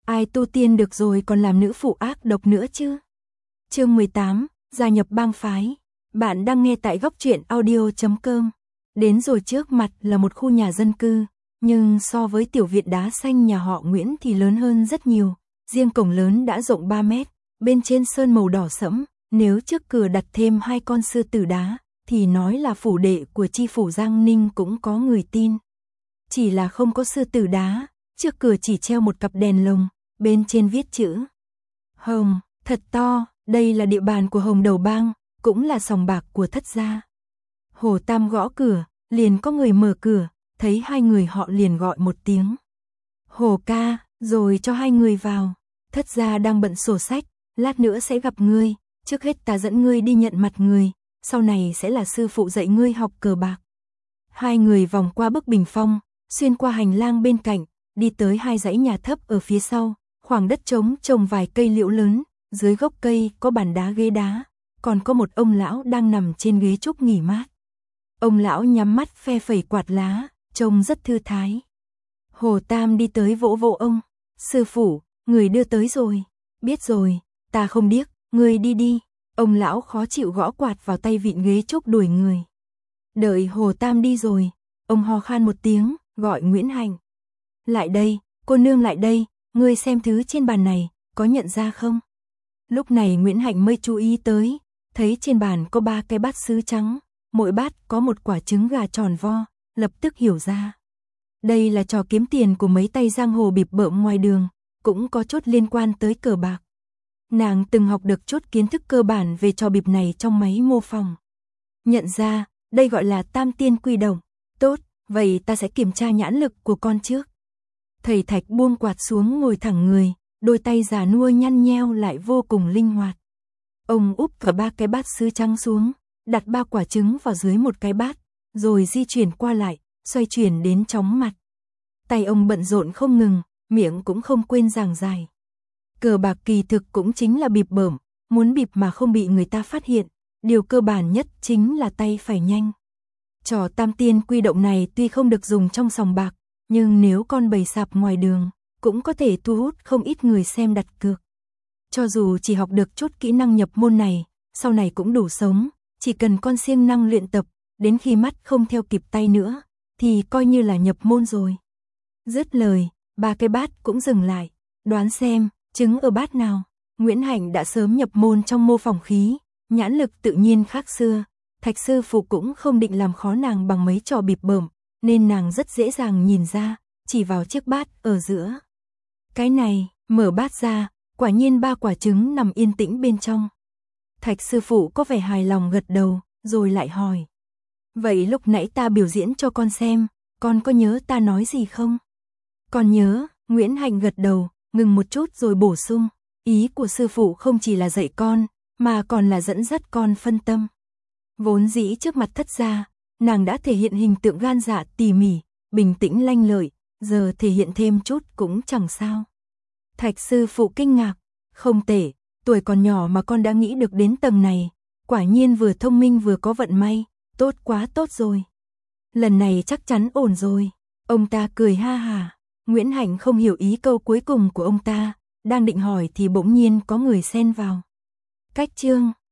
ai tu tiên được rồi còn làm nữ phụ ác độc nữa chứ. Chương 18, gia nhập bang phái. Bạn đang nghe tại góc truyện audio.com. Đến rồi, trước mặt là một khu nhà dân cư, nhưng so với tiểu viện đá xanh nhà họ Nguyễn thì lớn hơn rất nhiều. Riêng cổng lớn đã rộng 3 mét, bên trên sơn màu đỏ sẫm, nếu trước cửa đặt thêm 2 con sư tử đá, thì nói là phủ đệ của chi phủ Giang Ninh cũng có người tin. Chỉ là không có sư tử đá, trước cửa chỉ treo một cặp đèn lồng, bên trên viết chữ Hồng, thật to, đây là địa bàn của Hồng Đầu Bang, cũng là sòng bạc của Thất gia. Hồ Tam gõ cửa, liền có người mở cửa, thấy hai người họ liền gọi một tiếng Hồ ca, rồi cho hai người vào. Thất gia đang bận sổ sách, lát nữa sẽ gặp ngươi, trước hết ta dẫn ngươi đi nhận mặt người, sau này sẽ là sư phụ dạy ngươi học cờ bạc. Hai người vòng qua bức bình phong, xuyên qua hành lang bên cạnh, đi tới 2 dãy nhà thấp ở phía sau, khoảng đất trống trồng vài cây liễu lớn, dưới gốc cây có bàn đá ghế đá, còn có một ông lão đang nằm trên ghế trúc nghỉ mát. Ông lão nhắm mắt phe phẩy quạt lá, trông rất thư thái. Hồ Tam đi tới vỗ vỗ ông, sư phụ, người đưa tới rồi. Biết rồi, ta không điếc, người đi đi. Ông lão khó chịu gõ quạt vào tay vịn ghế trúc đuổi người. Đợi Hồ Tam đi rồi, ông ho khan một tiếng, gọi Nguyễn Hạnh. Lại đây, cô nương lại đây, ngươi xem thứ trên bàn này, có nhận ra không? Lúc này Nguyễn Hạnh mới chú ý tới, thấy trên bàn có 3 cái bát sứ trắng, mỗi bát có một quả trứng gà tròn vo, lập tức hiểu ra. Đây là trò kiếm tiền của mấy tay giang hồ bịp bợm ngoài đường, cũng có chút liên quan tới cờ bạc. Nàng từng học được chút kiến thức cơ bản về trò bịp này trong máy mô phỏng. Nhận ra, đây gọi là tam tiên quy đồng. Tốt, vậy ta sẽ kiểm tra nhãn lực của con trước. Thầy Thạch buông quạt xuống ngồi thẳng người, đôi tay già nua nhăn nheo lại vô cùng linh hoạt. Ông úp cả 3 cái bát sứ trắng xuống, đặt 3 quả trứng vào dưới một cái bát, rồi di chuyển qua lại, xoay chuyển đến chóng mặt. Tay ông bận rộn không ngừng, miệng cũng không quên giảng giải. Cờ bạc kỳ thực cũng chính là bịp bợm, muốn bịp mà không bị người ta phát hiện, điều cơ bản nhất chính là tay phải nhanh. Trò tam tiên quy động này tuy không được dùng trong sòng bạc, nhưng nếu con bày sạp ngoài đường, cũng có thể thu hút không ít người xem đặt cược. Cho dù chỉ học được chút kỹ năng nhập môn này, sau này cũng đủ sống, chỉ cần con siêng năng luyện tập, đến khi mắt không theo kịp tay nữa, thì coi như là nhập môn rồi. Dứt lời, 3 cái bát cũng dừng lại, đoán xem, trứng ở bát nào. Nguyễn Hạnh đã sớm nhập môn trong mô phỏng khí, nhãn lực tự nhiên khác xưa, Thạch sư phụ cũng không định làm khó nàng bằng mấy trò bịp bợm, nên nàng rất dễ dàng nhìn ra, chỉ vào chiếc bát ở giữa. Cái này, mở bát ra, quả nhiên 3 quả trứng nằm yên tĩnh bên trong. Thạch sư phụ có vẻ hài lòng gật đầu, rồi lại hỏi. Vậy lúc nãy ta biểu diễn cho con xem, con có nhớ ta nói gì không? Con nhớ, Nguyễn Hạnh gật đầu, ngừng một chút rồi bổ sung. Ý của sư phụ không chỉ là dạy con, mà còn là dẫn dắt con phân tâm. Vốn dĩ trước mặt Thất gia, nàng đã thể hiện hình tượng gan dạ tỉ mỉ, bình tĩnh lanh lợi, giờ thể hiện thêm chút cũng chẳng sao. Thạch sư phụ kinh ngạc, không tệ, tuổi còn nhỏ mà con đã nghĩ được đến tầng này, quả nhiên vừa thông minh vừa có vận may, tốt quá tốt rồi. Lần này chắc chắn ổn rồi. Ông ta cười ha hả. Nguyễn Hạnh không hiểu ý câu cuối cùng của ông ta, đang định hỏi thì bỗng nhiên có người xen vào. Cách chương